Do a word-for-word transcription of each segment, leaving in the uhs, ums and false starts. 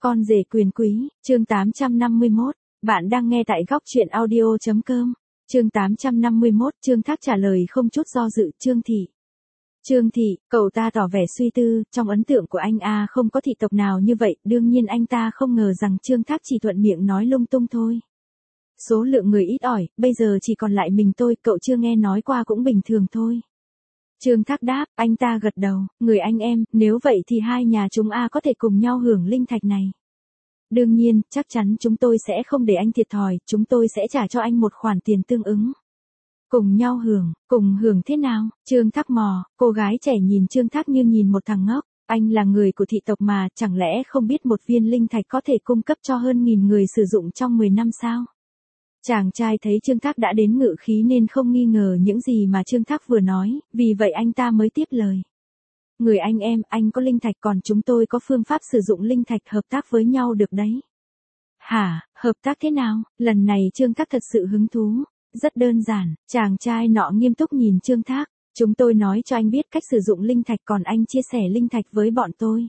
Con rể quyền quý, chương tám trăm năm mươi mốt. Bạn đang nghe tại góc truyện audio.com. Chương tám trăm năm mươi mốt, Trương Thác trả lời không chút do dự. Trương Thị. Trương Thị, cậu ta tỏ vẻ suy tư, trong ấn tượng của anh a không có thị tộc nào như vậy, đương nhiên anh ta không ngờ rằng Trương Thác chỉ thuận miệng nói lung tung thôi. Số lượng người ít ỏi, bây giờ chỉ còn lại mình tôi, cậu chưa nghe nói qua cũng bình thường thôi. Trương Thác đáp, anh ta gật đầu, người anh em, nếu vậy thì hai nhà chúng a có thể cùng nhau hưởng linh thạch này. Đương nhiên, chắc chắn chúng tôi sẽ không để anh thiệt thòi, chúng tôi sẽ trả cho anh một khoản tiền tương ứng. Cùng nhau hưởng, cùng hưởng thế nào? Trương Thác mò, cô gái trẻ nhìn Trương Thác như nhìn một thằng ngốc, anh là người của thị tộc mà, chẳng lẽ không biết một viên linh thạch có thể cung cấp cho hơn nghìn người sử dụng trong mười năm sao? Chàng trai thấy Trương Thác đã đến ngự khí nên không nghi ngờ những gì mà Trương Thác vừa nói, vì vậy anh ta mới tiếp lời. Người anh em, anh có linh thạch còn chúng tôi có phương pháp sử dụng linh thạch hợp tác với nhau được đấy. Hả, hợp tác thế nào? Lần này Trương Thác thật sự hứng thú. Rất đơn giản, chàng trai nọ nghiêm túc nhìn Trương Thác. Chúng tôi nói cho anh biết cách sử dụng linh thạch còn anh chia sẻ linh thạch với bọn tôi.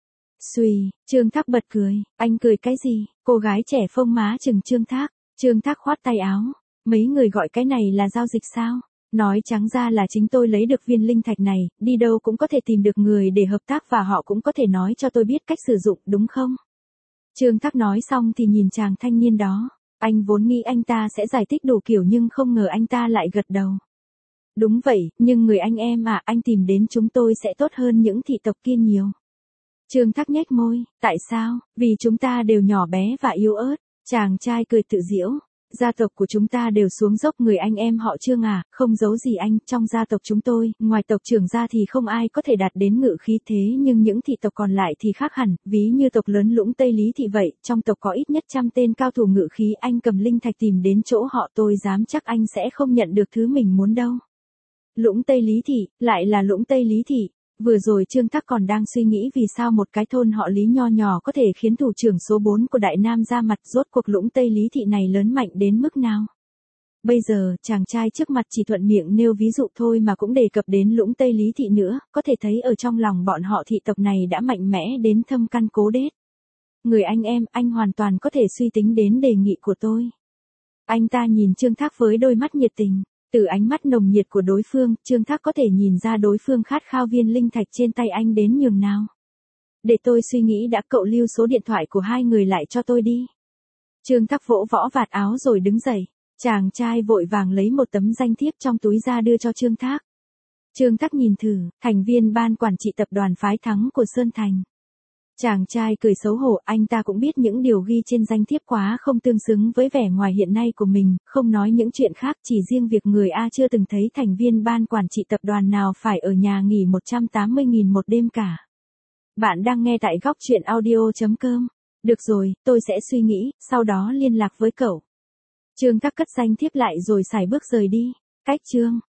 Xùy, Trương Thác bật cười, anh cười cái gì? Cô gái trẻ phông má chừng Trương Thác. Trương Thác khoát tay áo. Mấy người gọi cái này là giao dịch sao? Nói trắng ra là chính tôi lấy được viên linh thạch này, đi đâu cũng có thể tìm được người để hợp tác và họ cũng có thể nói cho tôi biết cách sử dụng đúng không? Trương Thác nói xong thì nhìn chàng thanh niên đó. Anh vốn nghĩ anh ta sẽ giải thích đủ kiểu nhưng không ngờ anh ta lại gật đầu. Đúng vậy, nhưng người anh em à, anh tìm đến chúng tôi sẽ tốt hơn những thị tộc kia nhiều. Trương Thác nhếch môi, tại sao? Vì chúng ta đều nhỏ bé và yếu ớt. Chàng trai cười tự giễu. Gia tộc của chúng ta đều xuống dốc người anh em họ Trương à, không giấu gì anh, trong gia tộc chúng tôi, ngoài tộc trưởng ra thì không ai có thể đạt đến ngự khí thế nhưng những thị tộc còn lại thì khác hẳn, ví như tộc lớn Lũng Tây Lý Thị vậy, trong tộc có ít nhất trăm tên cao thủ ngự khí, anh cầm linh thạch tìm đến chỗ họ tôi dám chắc anh sẽ không nhận được thứ mình muốn đâu. Lũng Tây Lý Thị, lại là Lũng Tây Lý Thị. Vừa rồi Trương Thác còn đang suy nghĩ vì sao một cái thôn họ Lý nho nhỏ có thể khiến thủ trưởng số bốn của Đại Nam ra mặt, rốt cuộc Lũng Tây Lý Thị này lớn mạnh đến mức nào. Bây giờ, chàng trai trước mặt chỉ thuận miệng nêu ví dụ thôi mà cũng đề cập đến Lũng Tây Lý Thị nữa, có thể thấy ở trong lòng bọn họ thị tộc này đã mạnh mẽ đến thâm căn cố đét. Người anh em, anh hoàn toàn có thể suy tính đến đề nghị của tôi. Anh ta nhìn Trương Thác với đôi mắt nhiệt tình. Từ ánh mắt nồng nhiệt của đối phương, Trương Thác có thể nhìn ra đối phương khát khao viên linh thạch trên tay anh đến nhường nào. Để tôi suy nghĩ đã, cậu lưu số điện thoại của hai người lại cho tôi đi. Trương Thác vỗ võ vạt áo rồi đứng dậy. Chàng trai vội vàng lấy một tấm danh thiếp trong túi ra đưa cho Trương Thác. Trương Thác nhìn thử, thành viên ban quản trị tập đoàn Phái Thắng của Sơn Thành. Chàng trai cười xấu hổ, anh ta cũng biết những điều ghi trên danh thiếp quá không tương xứng với vẻ ngoài hiện nay của mình, không nói những chuyện khác, chỉ riêng việc người A chưa từng thấy thành viên ban quản trị tập đoàn nào phải ở nhà nghỉ một trăm tám mươi nghìn một đêm cả. Bạn đang nghe tại góc truyện audio.com. Được rồi, tôi sẽ suy nghĩ, sau đó liên lạc với cậu. Trương Thác cất danh thiếp lại rồi sải bước rời đi. Cách chương.